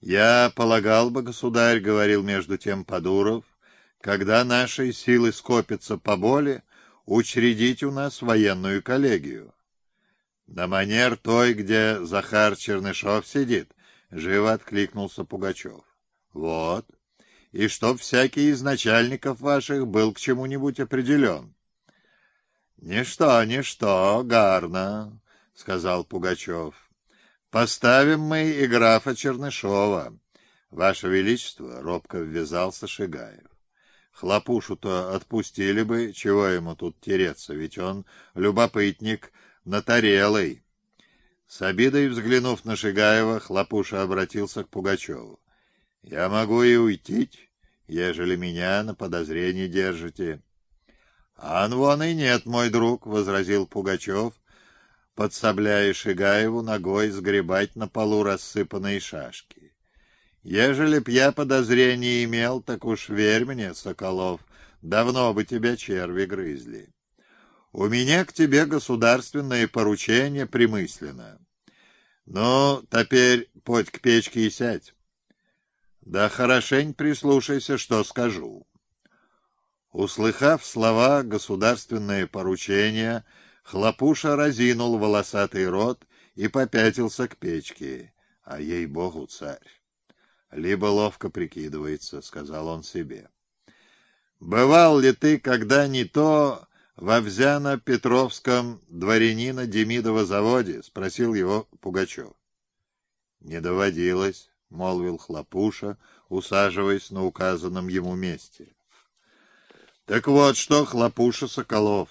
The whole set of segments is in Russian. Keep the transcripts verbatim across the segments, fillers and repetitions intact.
Я полагал бы, государь, — говорил между тем Подуров, — когда наши силы скопятся поболе, учредить у нас военную коллегию. На манер той, где Захар Чернышов сидит, — живо откликнулся Пугачев. Вот. И чтоб всякий из начальников ваших был к чему-нибудь определен. Ничто, ничто, гарно, — сказал Пугачев. Поставим мы и графа Чернышова. Ваше Величество, — робко ввязался Шигаев. Хлопушу-то отпустили бы, чего ему тут тереться, ведь он любопытник натарелый. С обидой взглянув на Шигаева, Хлопуша обратился к Пугачеву. — Я могу и уйти, ежели меня на подозрении держите. — Ан вон и нет, мой друг, — возразил Пугачев, подсобляя Шигаеву ногой сгребать на полу рассыпанные шашки. Ежели б я подозрение имел, так уж верь мне, Соколов, давно бы тебя черви грызли. У меня к тебе государственное поручение примысленно. Ну, теперь подь к печке и сядь. Да хорошень прислушайся, что скажу. Услыхав слова «государственное поручение», Хлопуша разинул волосатый рот и попятился к печке. А ей-богу, царь! Либо ловко прикидывается, — сказал он себе. Бывал ли ты когда не то во Взяно-Петровском дворянина Демидова заводе? — спросил его Пугачев. — Не доводилось, — молвил Хлопуша, усаживаясь на указанном ему месте. — Так вот что, Хлопуша Соколов,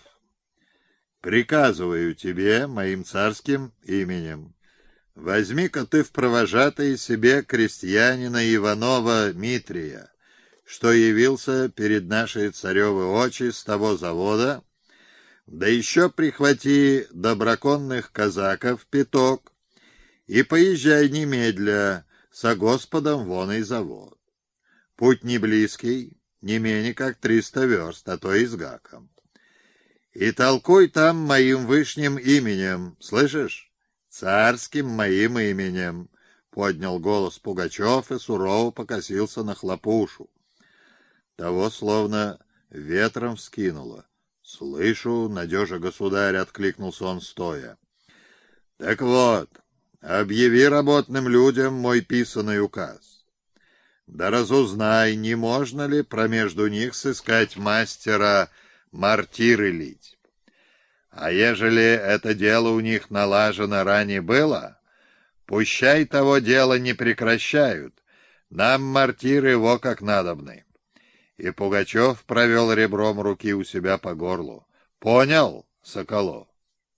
приказываю тебе моим царским именем. Возьми-ка ты в провожатые себе крестьянина Иванова Митрия, что явился перед нашей царевы очи с того завода, да еще прихвати доброконных казаков пяток и поезжай немедля со Господом вон и завод. Путь не близкий, не менее как триста верст, а то и с гаком. И толкуй там моим вышним именем, слышишь? Царским моим именем, — поднял голос Пугачев и сурово покосился на Хлопушу. Того словно ветром вскинуло. — Слышу, надежа государь, — откликнулся он стоя. — Так вот, объяви работным людям мой писаный указ. Да разузнай, не можно ли промежду них сыскать мастера мортиры лить. А ежели это дело у них налажено ранее было, пущай того дела не прекращают, нам мортиры его как надобны. И Пугачев провел ребром руки у себя по горлу. — Понял, Соколов?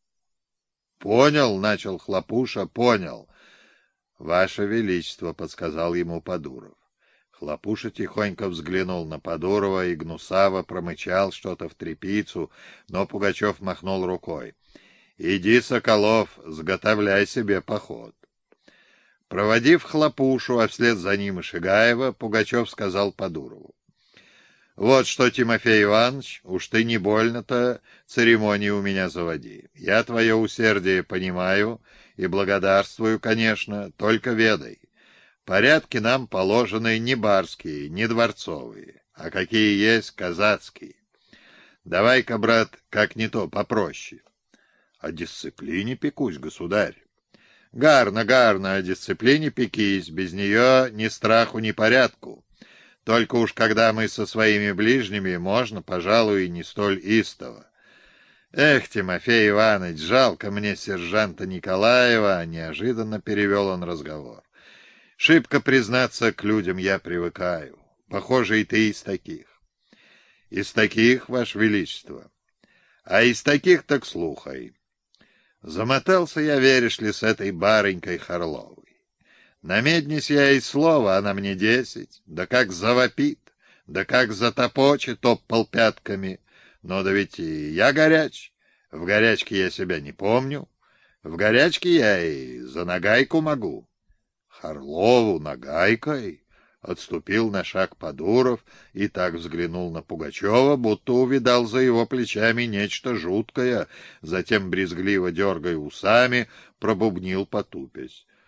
— Понял, — начал Хлопуша, — понял. — Ваше Величество, — подсказал ему Подуров. Хлопуша тихонько взглянул на Подурова и гнусаво промычал что-то в тряпицу, но Пугачев махнул рукой. — Иди, Соколов, сготовляй себе поход. Проводив Хлопушу, а вслед за ним и Шигаева, Пугачев сказал Подурову. — Вот что, Тимофей Иванович, уж ты не больно-то церемонии у меня заводи. Я твое усердие понимаю и благодарствую, конечно, только ведай. Порядки нам положены не барские, не дворцовые, а какие есть казацкие. Давай-ка, брат, как не то, попроще. О дисциплине пекусь, государь. Гарно, гарно, о дисциплине пекись, без нее ни страху, ни порядку. Только уж когда мы со своими ближними, можно, пожалуй, и не столь истово. Эх, Тимофей Иванович, жалко мне сержанта Николаева, неожиданно перевел он разговор. Шибко, признаться, к людям я привыкаю. Похоже, и ты из таких. Из таких, Ваше Величество. А из таких так слухай. Замотался я, веришь ли, с этой барынькой Харловой. Намеднись я ей слова, она мне десять. Да как завопит, да как затопочет топпал пятками. Но да ведь и я горяч. В горячке я себя не помню. В горячке я и за нагайку могу. Харлову нагайкой? Отступил на шаг Подуров и так взглянул на Пугачева, будто увидал за его плечами нечто жуткое, затем, брезгливо дергая усами, пробубнил потупясь.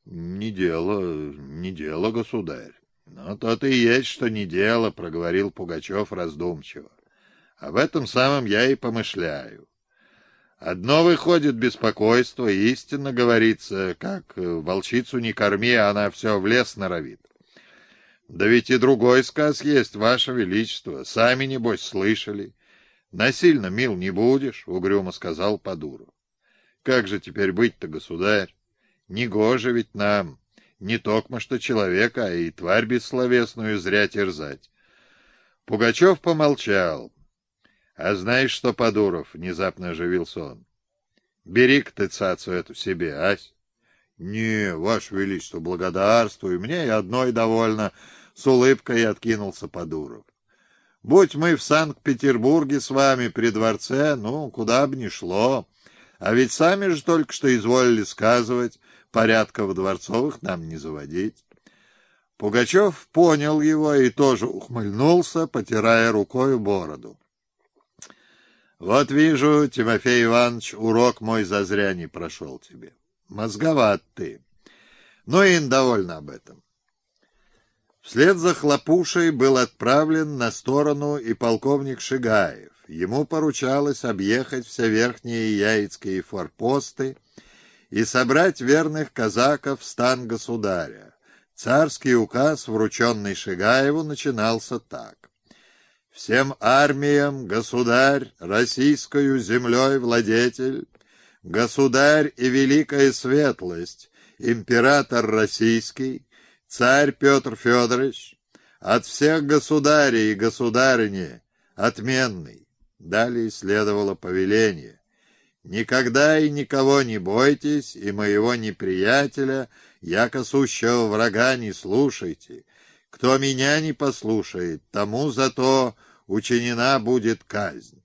Не дело, не дело, государь. Но то-то и есть, что не дело, — проговорил Пугачев раздумчиво. Об этом самом я и помышляю. Одно выходит беспокойство, истинно говорится, как волчицу не корми, она все в лес норовит. Да ведь и другой сказ есть, ваше величество, сами, небось, слышали. Насильно мил не будешь, — угрюмо сказал Подуров. Как же теперь быть-то, государь? Негоже ведь нам, не токмо что человека, а и тварь бессловесную зря терзать. Пугачев помолчал. — А знаешь что, Подуров, — внезапно оживился он, — бери-ка ты цацу эту себе, ась. — Не, ваше величество, благодарствую, мне и одной довольно, — с улыбкой откинулся Подуров. — Будь мы в Санкт-Петербурге с вами при дворце, ну, куда бы ни шло. А ведь сами же только что изволили сказывать, порядков дворцовых нам не заводить. Пугачев понял его и тоже ухмыльнулся, потирая рукою бороду. — Вот вижу, Тимофей Иванович, урок мой зазря не прошел тебе. Мозговат ты. Ну и довольно об этом. Вслед за Хлопушей был отправлен на сторону и полковник Шигаев. Ему поручалось объехать все верхние яицкие форпосты и собрать верных казаков в стан государя. Царский указ, врученный Шигаеву, начинался так. «Всем армиям, государь, российскою землей владетель, государь и великая светлость, император российский, царь Петр Федорович, от всех государей и государыни, отменный». Далее следовало повеление. «Никогда и никого не бойтесь, и моего неприятеля, яко сущего врага, не слушайте. Кто меня не послушает, тому зато учинена будет казнь».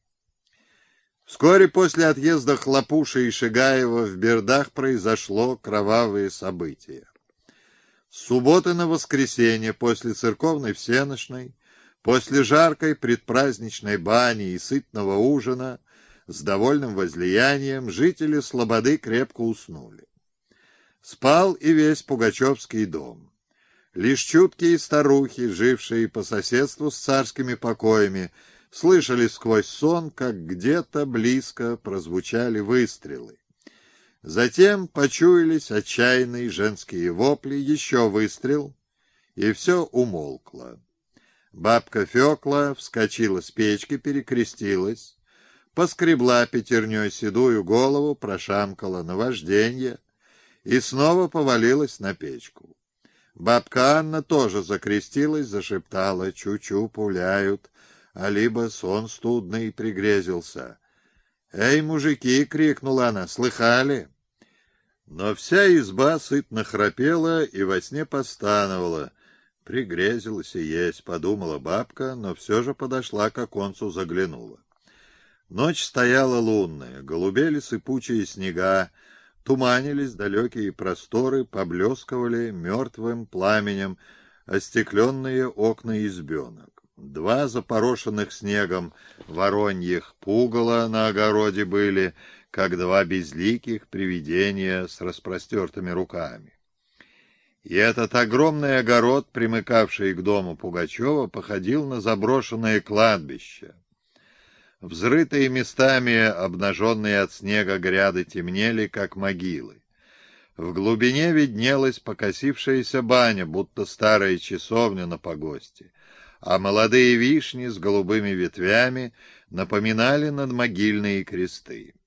Вскоре после отъезда Хлопуши и Шигаева в Бердах произошло кровавое событие. С субботы на воскресенье после церковной всенощной, после жаркой предпраздничной бани и сытного ужина, с довольным возлиянием жители слободы крепко уснули. Спал и весь Пугачевский дом. Лишь чуткие старухи, жившие по соседству с царскими покоями, слышали сквозь сон, как где-то близко прозвучали выстрелы. Затем почуялись отчаянные женские вопли, еще выстрел, и все умолкло. Бабка Фёкла вскочила с печки, перекрестилась, поскребла пятерней седую голову, прошамкала наважденье и снова повалилась на печку. Бабка Анна тоже закрестилась, зашептала: «Чу-чу пуляют, а либо сон студный пригрезился». «Эй, мужики!» — крикнула она. «Слыхали?» Но вся изба сытно храпела и во сне постановала. «Пригрезилась и есть», — подумала бабка, но все же подошла к оконцу, заглянула. Ночь стояла лунная, голубели сыпучие снега, туманились далекие просторы, поблескивали мертвым пламенем остекленные окна избенок. Два запорошенных снегом вороньих пугала на огороде были, как два безликих привидения с распростертыми руками. И этот огромный огород, примыкавший к дому Пугачева, походил на заброшенное кладбище. Взрытые местами, обнаженные от снега гряды темнели, как могилы. В глубине виднелась покосившаяся баня, будто старая часовня на погосте, а молодые вишни с голубыми ветвями напоминали надмогильные кресты.